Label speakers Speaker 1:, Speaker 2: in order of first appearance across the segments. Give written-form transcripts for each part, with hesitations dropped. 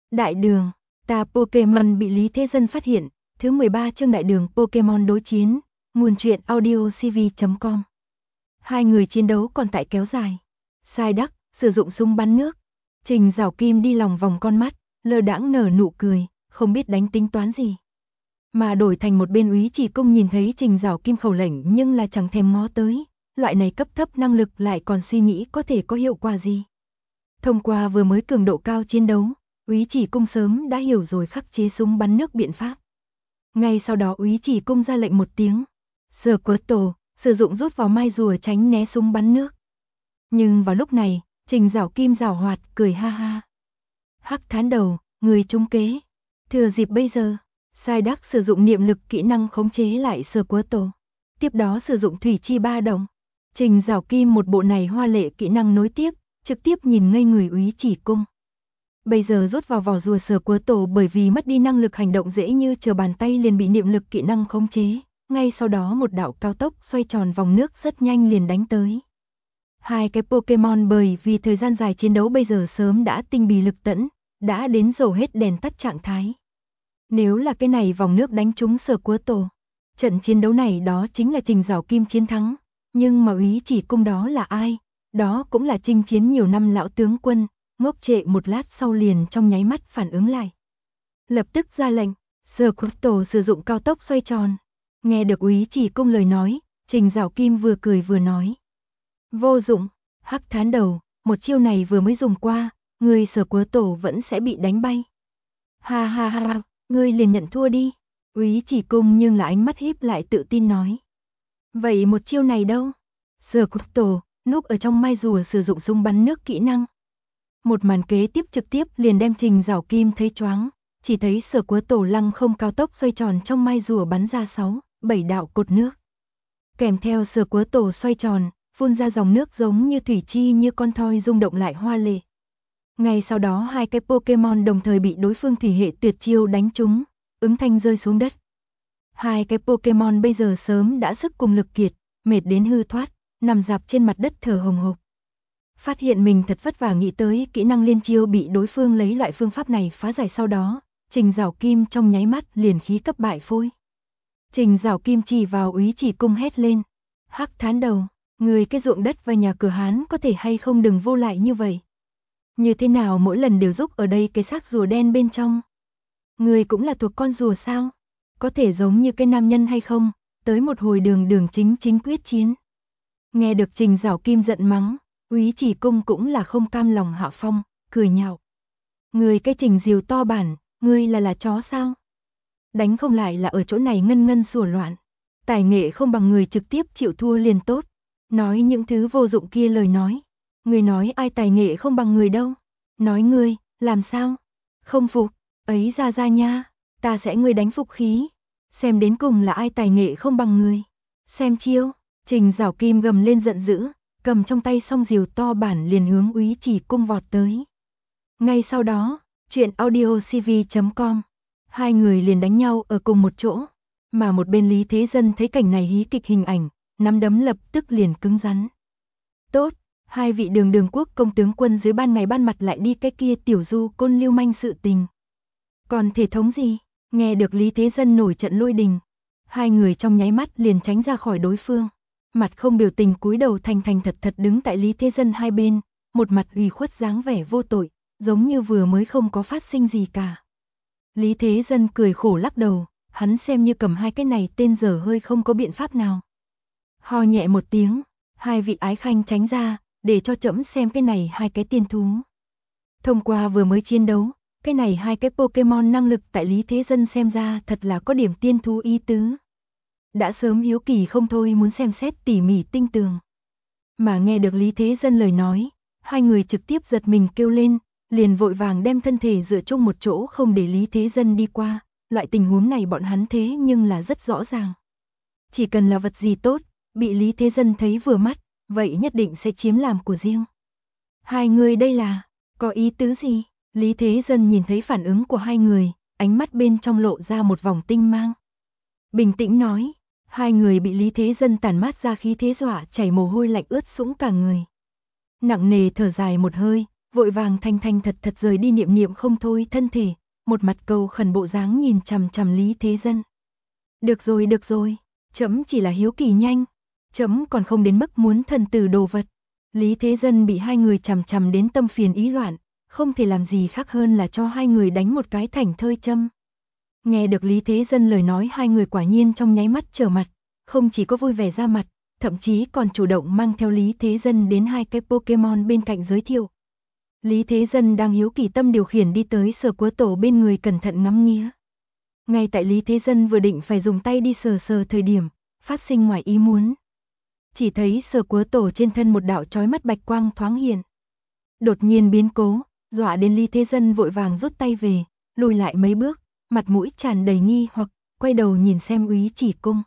Speaker 1: Đại đường, ta Pokemon bị Lý Thế Dân phát hiện, thứ 13 chương đại đường Pokemon đối chiến, nguồn truyện audiocv.com. Hai người chiến đấu còn tại kéo dài. Psyduck sử dụng súng bắn nước. Trình Giảo Kim đi lòng vòng con mắt, lơ đãng nở nụ cười, không biết đánh tính toán gì. Mà đổi thành một bên Úy Chỉ Công nhìn thấy Trình Giảo Kim khẩu lệnh nhưng là chẳng thèm ngó tới, loại này cấp thấp năng lực lại còn suy nghĩ có thể có hiệu quả gì. Thông qua vừa mới cường độ cao chiến đấu, Úy Chỉ Công sớm đã hiểu rồi khắc chế súng bắn nước biện pháp. Ngay sau đó Úy Chỉ Công ra lệnh một tiếng, Squirtle, sử dụng rút vào mai rùa tránh né súng bắn nước. Nhưng vào lúc này, Trình Giảo Kim giảo hoạt cười ha ha. Hắc Thán Đầu, người trúng kế. Thừa dịp bây giờ, Psyduck sử dụng niệm lực kỹ năng khống chế lại Squirtle. Tiếp đó sử dụng thủy chi ba động. Trình Giảo Kim một bộ này hoa lệ kỹ năng nối tiếp, trực tiếp nhìn ngây người Úy Chỉ Công. Bây giờ rút vào vỏ rùa Squirtle bởi vì mất đi năng lực hành động dễ như trở bàn tay liền bị niệm lực kỹ năng khống chế. Ngay sau đó một đạo cao tốc xoay tròn vòng nước rất nhanh liền đánh tới. Hai cái Pokemon bởi vì thời gian dài chiến đấu bây giờ sớm đã tinh bì lực tẫn, đã đến dầu hết đèn tắt trạng thái. Nếu là cái này vòng nước đánh trúng Squirtle, trận chiến đấu này đó chính là Trình Giảo Kim chiến thắng. Nhưng mà Úy Chỉ Công đó là ai? Đó cũng là chinh chiến nhiều năm lão tướng quân, ngốc trệ một lát sau liền trong nháy mắt phản ứng lại. Lập tức ra lệnh, Squirtle sử dụng cao tốc xoay tròn. Nghe được Úy Chỉ Công lời nói, Trình Giảo Kim vừa cười vừa nói. Vô dụng, Hắc Thán Đầu, một chiêu này vừa mới dùng qua, người Squirtle vẫn sẽ bị đánh bay. Ha ha ha, ngươi liền nhận thua đi. Úy Chỉ Công nhưng là ánh mắt híp lại tự tin nói. Vậy một chiêu này đâu? Squirtle, núp ở trong mai rùa sử dụng súng bắn nước kỹ năng. Một màn kế tiếp trực tiếp liền đem Trình Giảo Kim thấy choáng, chỉ thấy Squirtle lăng không cao tốc xoay tròn trong mai rùa bắn ra 6-7 đạo cột nước. Kèm theo Squirtle xoay tròn, phun ra dòng nước giống như thủy chi như con thoi rung động lại hoa lệ. Ngay sau đó hai cái Pokemon đồng thời bị đối phương thủy hệ tuyệt chiêu đánh trúng, ứng thanh rơi xuống đất. Hai cái Pokemon bây giờ sớm đã sức cùng lực kiệt, mệt đến hư thoát, nằm rạp trên mặt đất thở hồng hộc. Phát hiện mình thật vất vả nghĩ tới kỹ năng liên chiêu bị đối phương lấy loại phương pháp này phá giải sau đó, Trình Giảo Kim trong nháy mắt liền khí cấp bại phôi. Trình Giảo Kim chỉ vào Úy Chỉ Công hét lên, Hắc Thán Đầu, người cái ruộng đất và nhà cửa Hán có thể hay không đừng vô lại như vậy. Như thế nào mỗi lần đều giúp ở đây cái xác rùa đen bên trong. Người cũng là thuộc con rùa sao? Có thể giống như cái nam nhân hay không? Tới một hồi đường chính quyết chiến. Nghe được Trình Giảo Kim giận mắng, Úy Chỉ Công cũng là không cam lòng hạ phong, cười nhạo. Người cái Trình diều to bản, ngươi là chó sao? Đánh không lại là ở chỗ này ngân sủa loạn. Tài nghệ không bằng người trực tiếp chịu thua liền tốt. Nói những thứ vô dụng kia lời nói. Người nói ai tài nghệ không bằng người đâu. Nói ngươi, làm sao? Không phục, ấy ra nha, ta sẽ ngươi đánh phục khí. Xem đến cùng là ai tài nghệ không bằng người. Xem chiêu, Trình Giảo Kim gầm lên giận dữ, cầm trong tay song diều to bản liền hướng Úy Chỉ Công vọt tới. Ngay sau đó, truyện audiocv.com, hai người liền đánh nhau ở cùng một chỗ, mà một bên Lý Thế Dân thấy cảnh này hí kịch hình ảnh, nắm đấm lập tức liền cứng rắn. Tốt, hai vị đường quốc công tướng quân dưới ban ngày ban mặt lại đi cái kia tiểu du côn lưu manh sự tình. Còn thể thống gì? Nghe được Lý Thế Dân nổi trận lôi đình, hai người trong nháy mắt liền tránh ra khỏi đối phương, mặt không biểu tình cúi đầu thành thật đứng tại Lý Thế Dân hai bên, một mặt ủy khuất dáng vẻ vô tội, giống như vừa mới không có phát sinh gì cả. Lý Thế Dân cười khổ lắc đầu, hắn xem như cầm hai cái này tên dở hơi không có biện pháp nào. Ho nhẹ một tiếng, hai vị ái khanh tránh ra, để cho trẫm xem cái này hai cái tiên thú. Thông qua vừa mới chiến đấu, cái này hai cái Pokemon năng lực tại Lý Thế Dân xem ra thật là có điểm tiên thú ý tứ. Đã sớm hiếu kỳ không thôi muốn xem xét tỉ mỉ tinh tường. Mà nghe được Lý Thế Dân lời nói, hai người trực tiếp giật mình kêu lên, liền vội vàng đem thân thể dựa chung một chỗ không để Lý Thế Dân đi qua. Loại tình huống này bọn hắn thế nhưng là rất rõ ràng. Chỉ cần là vật gì tốt, bị Lý Thế Dân thấy vừa mắt, vậy nhất định sẽ chiếm làm của riêng. Hai người đây là, có ý tứ gì? Lý Thế Dân nhìn thấy phản ứng của hai người, ánh mắt bên trong lộ ra một vòng tinh mang. Bình tĩnh nói, hai người bị Lý Thế Dân tản mát ra khí thế dọa chảy mồ hôi lạnh ướt sũng cả người. Nặng nề thở dài một hơi, vội vàng thành thành thật thật rời đi niệm niệm không thôi thân thể, một mặt cầu khẩn bộ dáng nhìn chằm chằm Lý Thế Dân. Được rồi, trẫm chỉ là hiếu kỳ nhanh, trẫm còn không đến mức muốn thần tử đồ vật. Lý Thế Dân bị hai người chằm chằm đến tâm phiền ý loạn, không thể làm gì khác hơn là cho hai người đánh một cái thảnh thơi châm. Nghe được Lý Thế Dân lời nói, hai người quả nhiên trong nháy mắt trở mặt, không chỉ có vui vẻ ra mặt, thậm chí còn chủ động mang theo Lý Thế Dân đến hai cái Pokemon bên cạnh giới thiệu. Lý Thế Dân đang hiếu kỳ tâm điều khiển đi tới Sở Quớ Tổ bên người cẩn thận ngắm nghía. Ngay tại Lý Thế Dân vừa định phải dùng tay đi sờ sờ thời điểm, phát sinh ngoài ý muốn. Chỉ thấy Sở Quớ Tổ trên thân một đạo chói mắt bạch quang thoáng hiện. Đột nhiên biến cố, dọa đến Lý Thế Dân vội vàng rút tay về, lùi lại mấy bước, mặt mũi tràn đầy nghi hoặc, quay đầu nhìn xem Úy Chỉ Cung.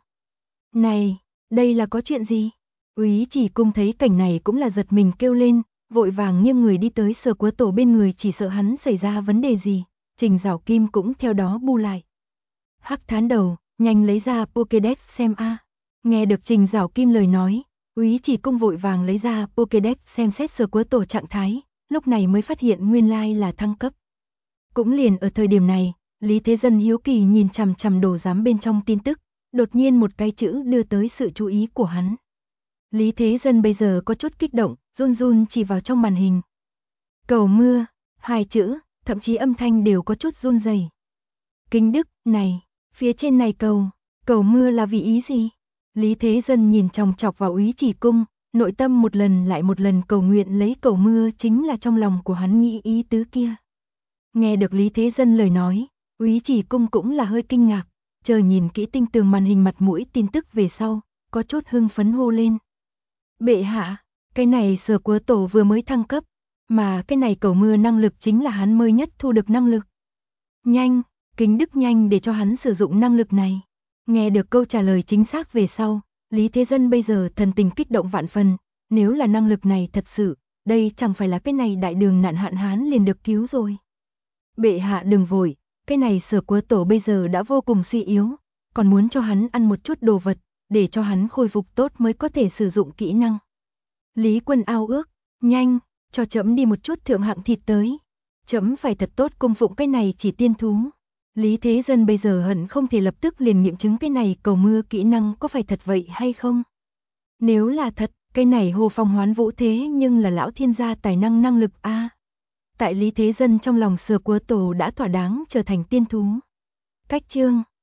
Speaker 1: Này, đây là có chuyện gì? Úy Chỉ Cung thấy cảnh này cũng là giật mình kêu lên, vội vàng nghiêng người đi tới Sở Quớ Tổ bên người, chỉ sợ hắn xảy ra vấn đề gì. Trình Giảo Kim cũng theo đó bu lại. Hắc thán đầu, nhanh lấy ra Pokédex xem a. Nghe được Trình Giảo Kim lời nói, Úy Chỉ Cung vội vàng lấy ra Pokédex xem xét Sở Quớ Tổ trạng thái, lúc này mới phát hiện nguyên lai là thăng cấp. Cũng liền ở thời điểm này, Lý Thế Dân hiếu kỳ nhìn chằm chằm đồ giám bên trong tin tức, đột nhiên một cái chữ đưa tới sự chú ý của hắn. Lý Thế Dân bây giờ có chút kích động, run run chỉ vào trong màn hình. Cầu mưa, hai chữ, thậm chí âm thanh đều có chút run rẩy. Kính Đức, này, phía trên này cầu mưa là vì ý gì? Lý Thế Dân nhìn chòng chọc vào Úy Chỉ Cung, nội tâm một lần lại một lần cầu nguyện lấy cầu mưa chính là trong lòng của hắn nghĩ ý tứ kia. Nghe được Lý Thế Dân lời nói, Úy Chỉ Cung cũng là hơi kinh ngạc, chờ nhìn kỹ tinh tường màn hình mặt mũi tin tức về sau, có chút hưng phấn hô lên. Bệ hạ, cái này Sở Quớ Tổ vừa mới thăng cấp, mà cái này cầu mưa năng lực chính là hắn mới nhất thu được năng lực. Nhanh, Kính Đức nhanh để cho hắn sử dụng năng lực này. Nghe được câu trả lời chính xác về sau, Lý Thế Dân bây giờ thần tình kích động vạn phần, nếu là năng lực này thật sự, đây chẳng phải là cái này đại đường nạn hạn hán liền được cứu rồi. Bệ hạ đừng vội, cái này Sở Quớ Tổ bây giờ đã vô cùng suy yếu, còn muốn cho hắn ăn một chút đồ vật, để cho hắn khôi phục tốt mới có thể sử dụng kỹ năng. Lý Quân ao ước, nhanh, cho trẫm đi một chút thượng hạng thịt tới. Trẫm phải thật tốt cung phụng cái này chỉ tiên thú. Lý Thế Dân bây giờ hận không thể lập tức liền nghiệm chứng cái này cầu mưa kỹ năng có phải thật vậy hay không. Nếu là thật, cái này Hồ Phong Hoán Vũ thế nhưng là lão thiên gia tài năng lực a. Tại Lý Thế Dân trong lòng Sở Quớ Tổ đã thỏa đáng trở thành tiên thú. Cách chương